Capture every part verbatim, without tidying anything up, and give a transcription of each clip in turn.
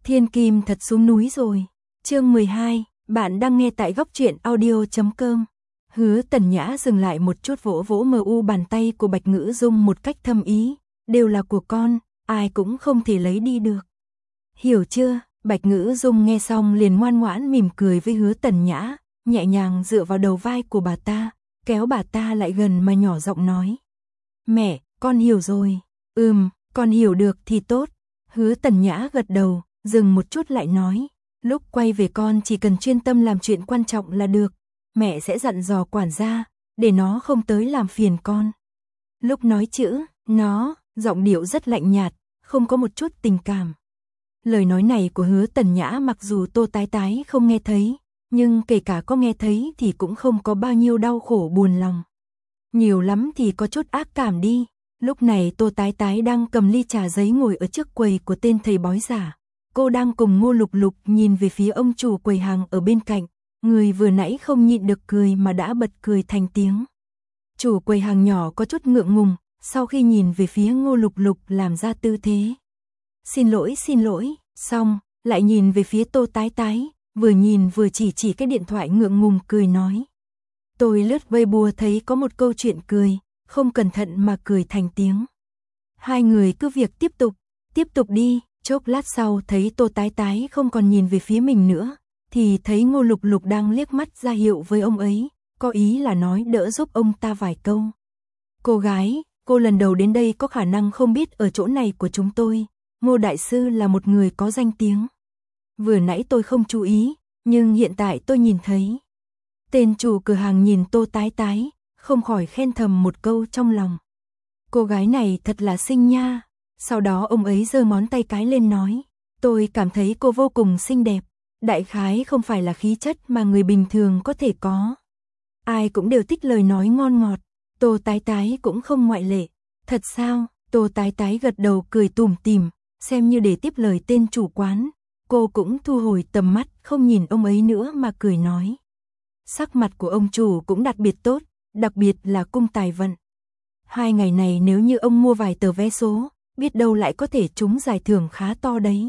Thiên Kim thật xuống núi rồi. Chương mười hai, bạn đang nghe tại góc truyện audio chấm com. Hứa Tần Nhã dừng lại một chút vỗ vỗ mờ u bàn tay của Bạch Ngữ Dung một cách thâm ý, đều là của con, ai cũng không thể lấy đi được. Hiểu chưa? Bạch Ngữ Dung nghe xong liền ngoan ngoãn mỉm cười với Hứa Tần Nhã, nhẹ nhàng dựa vào đầu vai của bà ta, kéo bà ta lại gần mà nhỏ giọng nói. Mẹ, con hiểu rồi. Ừm, con hiểu được thì tốt. Hứa Tần Nhã gật đầu, dừng một chút lại nói. Lúc quay về con chỉ cần chuyên tâm làm chuyện quan trọng là được. Mẹ sẽ dặn dò quản gia, để nó không tới làm phiền con. Lúc nói chữ, nó, giọng điệu rất lạnh nhạt, không có một chút tình cảm. Lời nói này của Hứa Tần Nhã mặc dù Tô Tái Tái không nghe thấy, nhưng kể cả có nghe thấy thì cũng không có bao nhiêu đau khổ buồn lòng. Nhiều lắm thì có chút ác cảm đi. Lúc này Tô Tái Tái đang cầm ly trà giấy ngồi ở trước quầy của tên thầy bói giả. Cô đang cùng Ngô Lục Lục nhìn về phía ông chủ quầy hàng ở bên cạnh. Người vừa nãy không nhịn được cười mà đã bật cười thành tiếng. Chủ quầy hàng nhỏ có chút ngượng ngùng, sau khi nhìn về phía Ngô Lục Lục làm ra tư thế. Xin lỗi xin lỗi, xong, lại nhìn về phía Tô Tái Tái, vừa nhìn vừa chỉ chỉ cái điện thoại ngượng ngùng cười nói. Tôi lướt Weibo thấy có một câu chuyện cười, không cẩn thận mà cười thành tiếng. Hai người cứ việc tiếp tục, tiếp tục đi, chốc lát sau thấy Tô Tái Tái không còn nhìn về phía mình nữa, thì thấy Ngô Lục Lục đang liếc mắt ra hiệu với ông ấy, có ý là nói đỡ giúp ông ta vài câu. Cô gái, cô lần đầu đến đây có khả năng không biết ở chỗ này của chúng tôi, Ngô Đại Sư là một người có danh tiếng. Vừa nãy tôi không chú ý, nhưng hiện tại tôi nhìn thấy. Tên chủ cửa hàng nhìn Tô Tái Tái, không khỏi khen thầm một câu trong lòng. Cô gái này thật là xinh nha. Sau đó ông ấy giơ ngón tay cái lên nói. Tôi cảm thấy cô vô cùng xinh đẹp. Đại khái không phải là khí chất mà người bình thường có thể có. Ai cũng đều thích lời nói ngon ngọt. Tô Tái Tái cũng không ngoại lệ. Thật sao? Tô Tái Tái gật đầu cười tủm tỉm, xem như để tiếp lời tên chủ quán. Cô cũng thu hồi tầm mắt, không nhìn ông ấy nữa mà cười nói. Sắc mặt của ông chủ cũng đặc biệt tốt, đặc biệt là cung tài vận. Hai ngày này nếu như ông mua vài tờ vé số, biết đâu lại có thể trúng giải thưởng khá to đấy.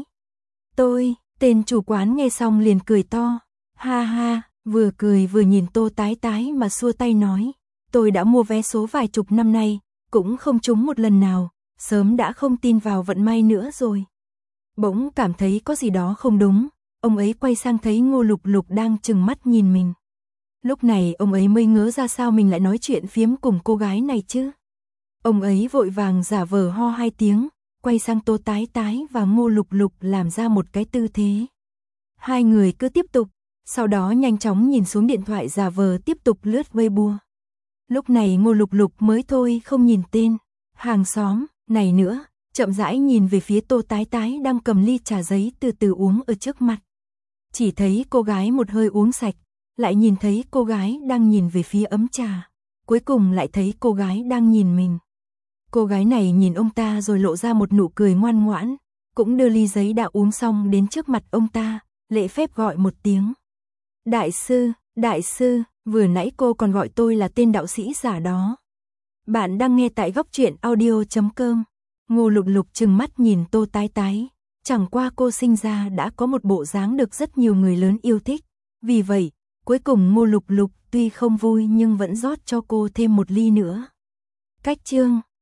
Tôi, tên chủ quán nghe xong liền cười to. Ha ha, vừa cười vừa nhìn Tô Tái Tái mà xua tay nói. Tôi đã mua vé số vài chục năm nay, cũng không trúng một lần nào, sớm đã không tin vào vận may nữa rồi. Bỗng cảm thấy có gì đó không đúng, ông ấy quay sang thấy Ngô Lục Lục đang trừng mắt nhìn mình. Lúc này ông ấy mới ngớ ra sao mình lại nói chuyện phiếm cùng cô gái này chứ. Ông ấy vội vàng giả vờ ho hai tiếng, quay sang Tô Tái Tái và Ngô Lục Lục làm ra một cái tư thế. Hai người cứ tiếp tục, sau đó nhanh chóng nhìn xuống điện thoại giả vờ tiếp tục lướt Weibo. Lúc này Ngô Lục Lục mới thôi không nhìn tên hàng xóm này nữa, chậm rãi nhìn về phía Tô Tái Tái đang cầm ly trà giấy từ từ uống ở trước mặt. Chỉ thấy cô gái một hơi uống sạch, lại nhìn thấy cô gái đang nhìn về phía ấm trà, cuối cùng lại thấy cô gái đang nhìn mình. Cô gái này nhìn ông ta rồi lộ ra một nụ cười ngoan ngoãn, cũng đưa ly giấy đã uống xong đến trước mặt ông ta, lễ phép gọi một tiếng. Đại sư, đại sư, vừa nãy cô còn gọi tôi là tên đạo sĩ giả đó. Bạn đang nghe tại góc truyện audio chấm com. Ngô Lục Lục trừng mắt nhìn Tô Tái Tái, chẳng qua cô sinh ra đã có một bộ dáng được rất nhiều người lớn yêu thích, vì vậy, cuối cùng Ngô Lục Lục tuy không vui nhưng vẫn rót cho cô thêm một ly nữa. Cách chương